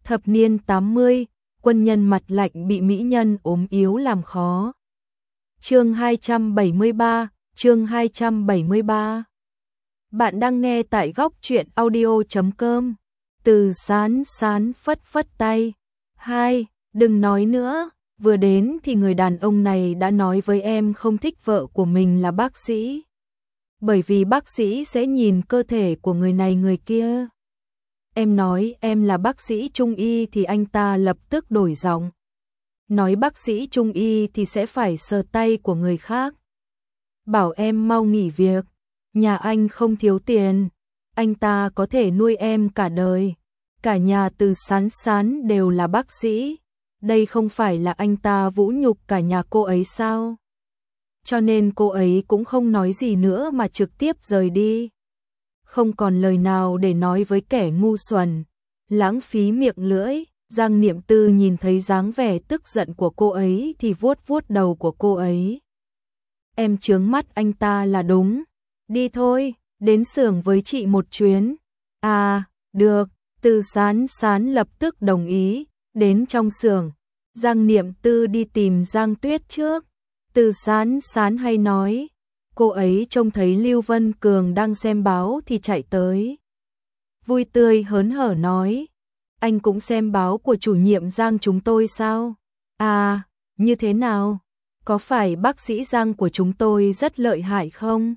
Thập niên 80, quân nhân mặt lạnh bị mỹ nhân ốm yếu làm khó. Chương 273. Bạn đang nghe tại góc truyện audio.com. Từ Sán Sán phất phất tay. Hai, đừng nói nữa, vừa đến thì người đàn ông này đã nói với em không thích vợ của mình là bác sĩ. Bởi vì bác sĩ sẽ nhìn cơ thể của người này người kia. Em nói em là bác sĩ trung y thì anh ta lập tức đổi giọng. Nói bác sĩ trung y thì sẽ phải sờ tay của người khác. Bảo em mau nghỉ việc, nhà anh không thiếu tiền, anh ta có thể nuôi em cả đời. Cả nhà Từ Sán Sán đều là bác sĩ, đây không phải là anh ta vũ nhục cả nhà cô ấy sao? Cho nên cô ấy cũng không nói gì nữa mà trực tiếp rời đi. Không còn lời nào để nói với kẻ ngu xuẩn, lãng phí miệng lưỡi. Giang Niệm Tư nhìn thấy dáng vẻ tức giận của cô ấy thì vuốt vuốt đầu của cô ấy. Em chướng mắt anh ta là đúng. Đi thôi, đến xưởng với chị một chuyến. À, được, Từ Sán Sán lập tức đồng ý. Đến trong xưởng, Giang Niệm Tư đi tìm Giang Tuyết trước. Từ Sán Sán hay nói, cô ấy trông thấy Lưu Vân Cường đang xem báo thì chạy tới. Vui tươi hớn hở nói, anh cũng xem báo của chủ nhiệm Giang chúng tôi sao? À, như thế nào? Có phải bác sĩ Giang của chúng tôi rất lợi hại không?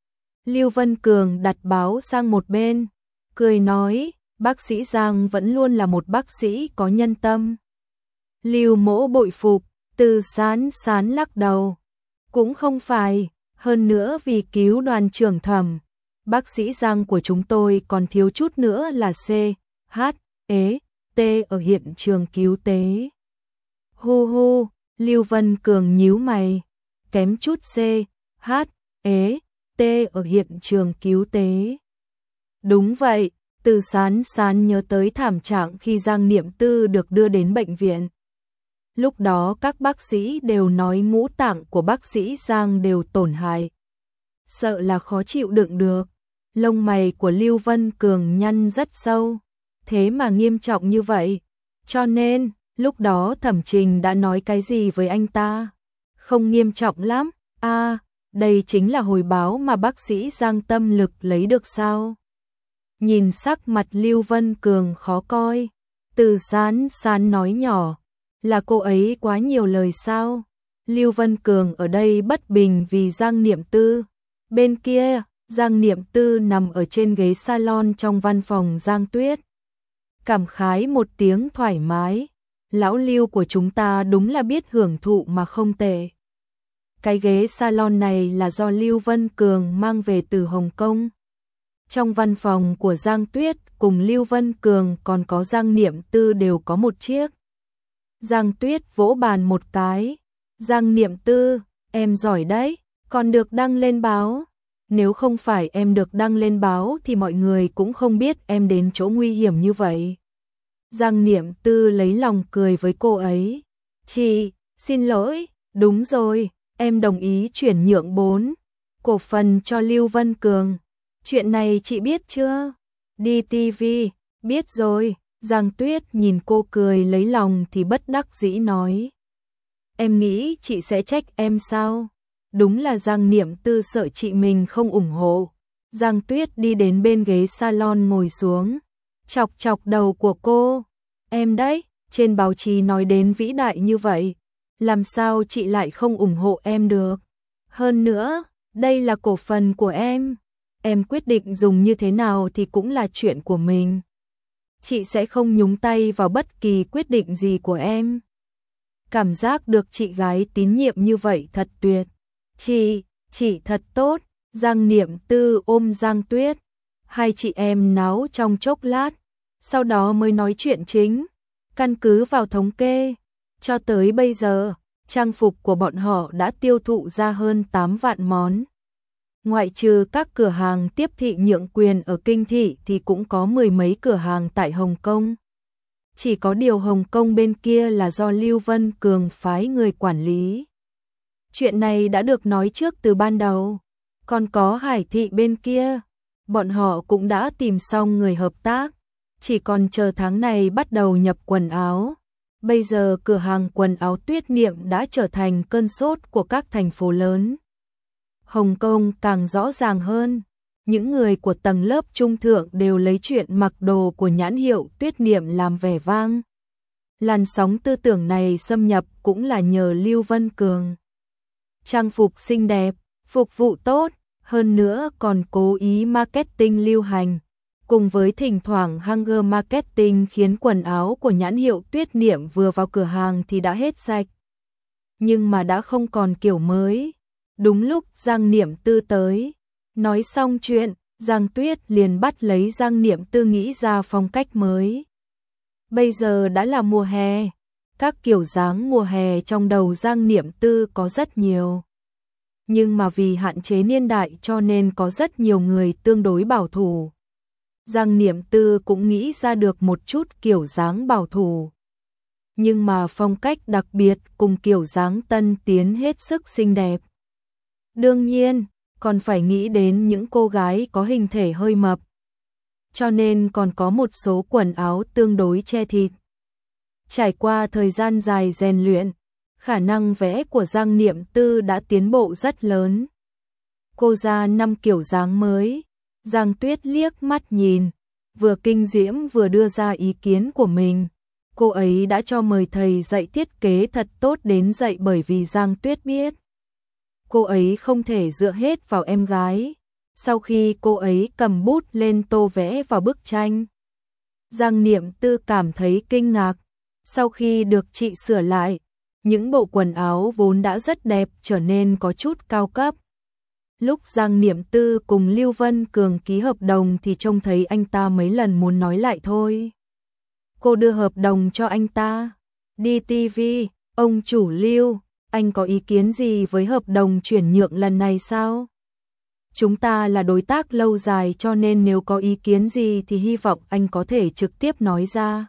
Lưu Vân Cường đặt báo sang một bên, cười nói, bác sĩ Giang vẫn luôn là một bác sĩ có nhân tâm. Lưu Mỗ bội phục. Từ Sán Sán lắc đầu. Cũng không phải, hơn nữa vì cứu đoàn trưởng Thẩm, bác sĩ Giang của chúng tôi còn thiếu chút nữa là C, H, E, T ở hiện trường cứu tế. Hu hu, Lưu Vân Cường nhíu mày, kém chút C, H, E, T ở hiện trường cứu tế. Đúng vậy, Từ Sán Sán nhớ tới thảm trạng khi Giang Niệm Tư được đưa đến bệnh viện. Lúc đó các bác sĩ đều nói ngũ tạng của bác sĩ Giang đều tổn hại. Sợ là khó chịu đựng được. Lông mày của Lưu Vân Cường nhăn rất sâu. Thế mà nghiêm trọng như vậy. Cho nên, lúc đó Thẩm Trình đã nói cái gì với anh ta? Không nghiêm trọng lắm. À, đây chính là hồi báo mà bác sĩ Giang tâm lực lấy được sao? Nhìn sắc mặt Lưu Vân Cường khó coi. Từ Sán Sán nói nhỏ. Là cô ấy quá nhiều lời sao? Lưu Vân Cường ở đây bất bình vì Giang Niệm Tư. Bên kia, Giang Niệm Tư nằm ở trên ghế salon trong văn phòng Giang Tuyết. Cảm khái một tiếng thoải mái. Lão Lưu của chúng ta đúng là biết hưởng thụ mà không tệ. Cái ghế salon này là do Lưu Vân Cường mang về từ Hồng Kông. Trong văn phòng của Giang Tuyết cùng Lưu Vân Cường còn có Giang Niệm Tư đều có một chiếc. Giang Tuyết vỗ bàn một cái. Giang Niệm Tư, em giỏi đấy, còn được đăng lên báo. Nếu không phải em được đăng lên báo thì mọi người cũng không biết em đến chỗ nguy hiểm như vậy. Giang Niệm Tư lấy lòng cười với cô ấy. Chị, xin lỗi, đúng rồi, em đồng ý chuyển nhượng 4 cổ phần cho Lưu Vân Cường. Chuyện này chị biết chưa? Đi TV, biết rồi. Giang Tuyết nhìn cô cười lấy lòng thì bất đắc dĩ nói. Em nghĩ chị sẽ trách em sao? Đúng là Giang Niệm Tư sợ chị mình không ủng hộ. Giang Tuyết đi đến bên ghế salon ngồi xuống. Chọc chọc đầu của cô. Em đấy, trên báo chí nói đến vĩ đại như vậy. Làm sao chị lại không ủng hộ em được? Hơn nữa, đây là cổ phần của em. Em quyết định dùng như thế nào thì cũng là chuyện của mình. Chị sẽ không nhúng tay vào bất kỳ quyết định gì của em. Cảm giác được chị gái tín nhiệm như vậy thật tuyệt. Chị thật tốt. Giang Niệm Tư ôm Giang Tuyết. Hai chị em náo trong chốc lát. Sau đó mới nói chuyện chính. Căn cứ vào thống kê. Cho tới bây giờ, trang phục của bọn họ đã tiêu thụ ra hơn 8 vạn món. Ngoại trừ các cửa hàng tiếp thị nhượng quyền ở Kinh Thị thì cũng có 10 mấy cửa hàng tại Hồng Kông. Chỉ có điều Hồng Kông bên kia là do Lưu Vân Cường phái người quản lý. Chuyện này đã được nói trước từ ban đầu. Còn có Hải Thị bên kia, bọn họ cũng đã tìm xong người hợp tác. chỉ còn chờ tháng này bắt đầu nhập quần áo. Bây giờ cửa hàng quần áo Tuyết Niệm đã trở thành cơn sốt của các thành phố lớn. Hồng Kông càng rõ ràng hơn, những người của tầng lớp trung thượng đều lấy chuyện mặc đồ của nhãn hiệu Tuyết Niệm làm vẻ vang. Làn sóng tư tưởng này xâm nhập cũng là nhờ Lưu Vân Cường. Trang phục xinh đẹp, phục vụ tốt, hơn nữa còn cố ý marketing lưu hành, cùng với thỉnh thoảng hanger marketing khiến quần áo của nhãn hiệu Tuyết Niệm vừa vào cửa hàng thì đã hết sạch. Nhưng mà đã không còn kiểu mới. Đúng lúc Giang Niệm Tư tới, nói xong chuyện, Giang Tuyết liền bắt lấy Giang Niệm Tư nghĩ ra phong cách mới. Bây giờ đã là mùa hè, các kiểu dáng mùa hè trong đầu Giang Niệm Tư có rất nhiều. Nhưng mà vì hạn chế niên đại cho nên có rất nhiều người tương đối bảo thủ. Giang Niệm Tư cũng nghĩ ra được một chút kiểu dáng bảo thủ. Nhưng mà phong cách đặc biệt cùng kiểu dáng tân tiến hết sức xinh đẹp. Đương nhiên, còn phải nghĩ đến những cô gái có hình thể hơi mập. Cho nên còn có một số quần áo tương đối che thịt. Trải qua thời gian dài rèn luyện, khả năng vẽ của Giang Niệm Tư đã tiến bộ rất lớn. Cô ra 5 kiểu dáng mới, Giang Tuyết liếc mắt nhìn, vừa kinh diễm vừa đưa ra ý kiến của mình. Cô ấy đã cho mời thầy dạy thiết kế thật tốt đến dạy bởi vì Giang Tuyết biết. Cô ấy không thể dựa hết vào em gái. Sau khi cô ấy cầm bút lên tô vẽ vào bức tranh, Giang Niệm Tư cảm thấy kinh ngạc. Sau khi được chị sửa lại, những bộ quần áo vốn đã rất đẹp trở nên có chút cao cấp. Lúc Giang Niệm Tư cùng Lưu Vân Cường ký hợp đồng thì trông thấy anh ta mấy lần muốn nói lại thôi. Cô đưa hợp đồng cho anh ta. Đi TV, ông chủ Lưu, anh có ý kiến gì với hợp đồng chuyển nhượng lần này sao? Chúng ta là đối tác lâu dài cho nên nếu có ý kiến gì thì hy vọng anh có thể trực tiếp nói ra.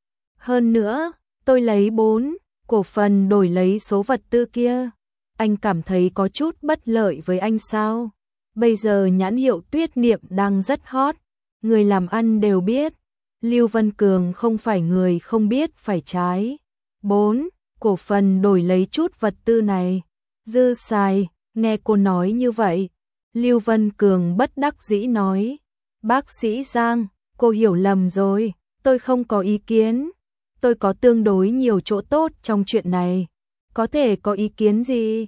Hơn nữa, tôi lấy 4 cổ phần đổi lấy số vật tư kia. Anh cảm thấy có chút bất lợi với anh sao? Bây giờ nhãn hiệu Tuyết Niệm đang rất hot, người làm ăn đều biết. Lưu Vân Cường không phải người không biết phải trái. 4 cổ phần đổi lấy chút vật tư này. Dư xài, nghe cô nói như vậy. Lưu Vân Cường bất đắc dĩ nói. Bác sĩ Giang, cô hiểu lầm rồi, tôi không có ý kiến. Tôi có tương đối nhiều chỗ tốt trong chuyện này. Có thể có ý kiến gì?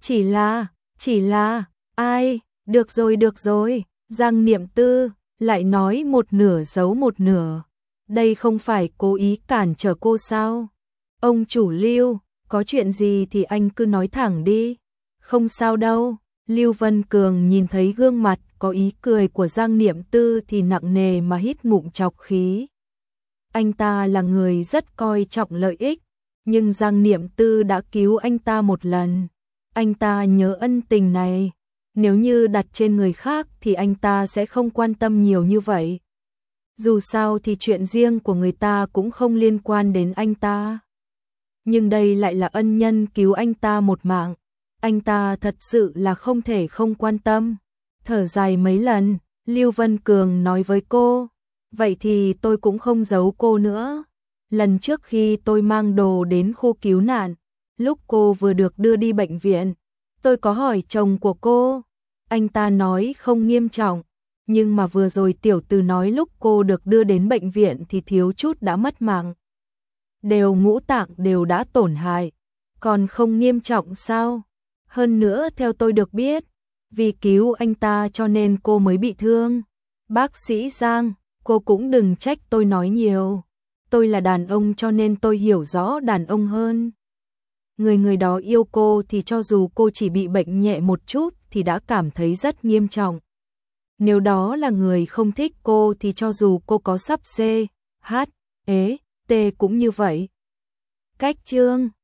Chỉ là, ai, được rồi, Giang Niệm Tư, lại nói một nửa giấu một nửa. Đây không phải cố ý cản trở cô sao? Ông chủ Lưu, có chuyện gì thì anh cứ nói thẳng đi. Không sao đâu. Lưu Vân Cường nhìn thấy gương mặt có ý cười của Giang Niệm Tư thì nặng nề mà hít ngụm trọc khí. Anh ta là người rất coi trọng lợi ích, nhưng Giang Niệm Tư đã cứu anh ta một lần. Anh ta nhớ ân tình này, nếu như đặt trên người khác thì anh ta sẽ không quan tâm nhiều như vậy. Dù sao thì chuyện riêng của người ta cũng không liên quan đến anh ta. Nhưng đây lại là ân nhân cứu anh ta một mạng. Anh ta thật sự là không thể không quan tâm. Thở dài mấy lần, Lưu Vân Cường nói với cô, vậy thì tôi cũng không giấu cô nữa. Lần trước khi tôi mang đồ đến khu cứu nạn, lúc cô vừa được đưa đi bệnh viện, tôi có hỏi chồng của cô. Anh ta nói không nghiêm trọng, nhưng mà vừa rồi tiểu tử nói lúc cô được đưa đến bệnh viện thì thiếu chút đã mất mạng. Ngũ tạng đều đã tổn hại, còn không nghiêm trọng sao? Hơn nữa theo tôi được biết, vì cứu anh ta cho nên cô mới bị thương. Bác sĩ Giang, cô cũng đừng trách tôi nói nhiều. Tôi là đàn ông cho nên tôi hiểu rõ đàn ông hơn. Người đó yêu cô thì cho dù cô chỉ bị bệnh nhẹ một chút thì đã cảm thấy rất nghiêm trọng. Nếu đó là người không thích cô thì cho dù cô có sắp C, H, E, T cũng như vậy. Cách chương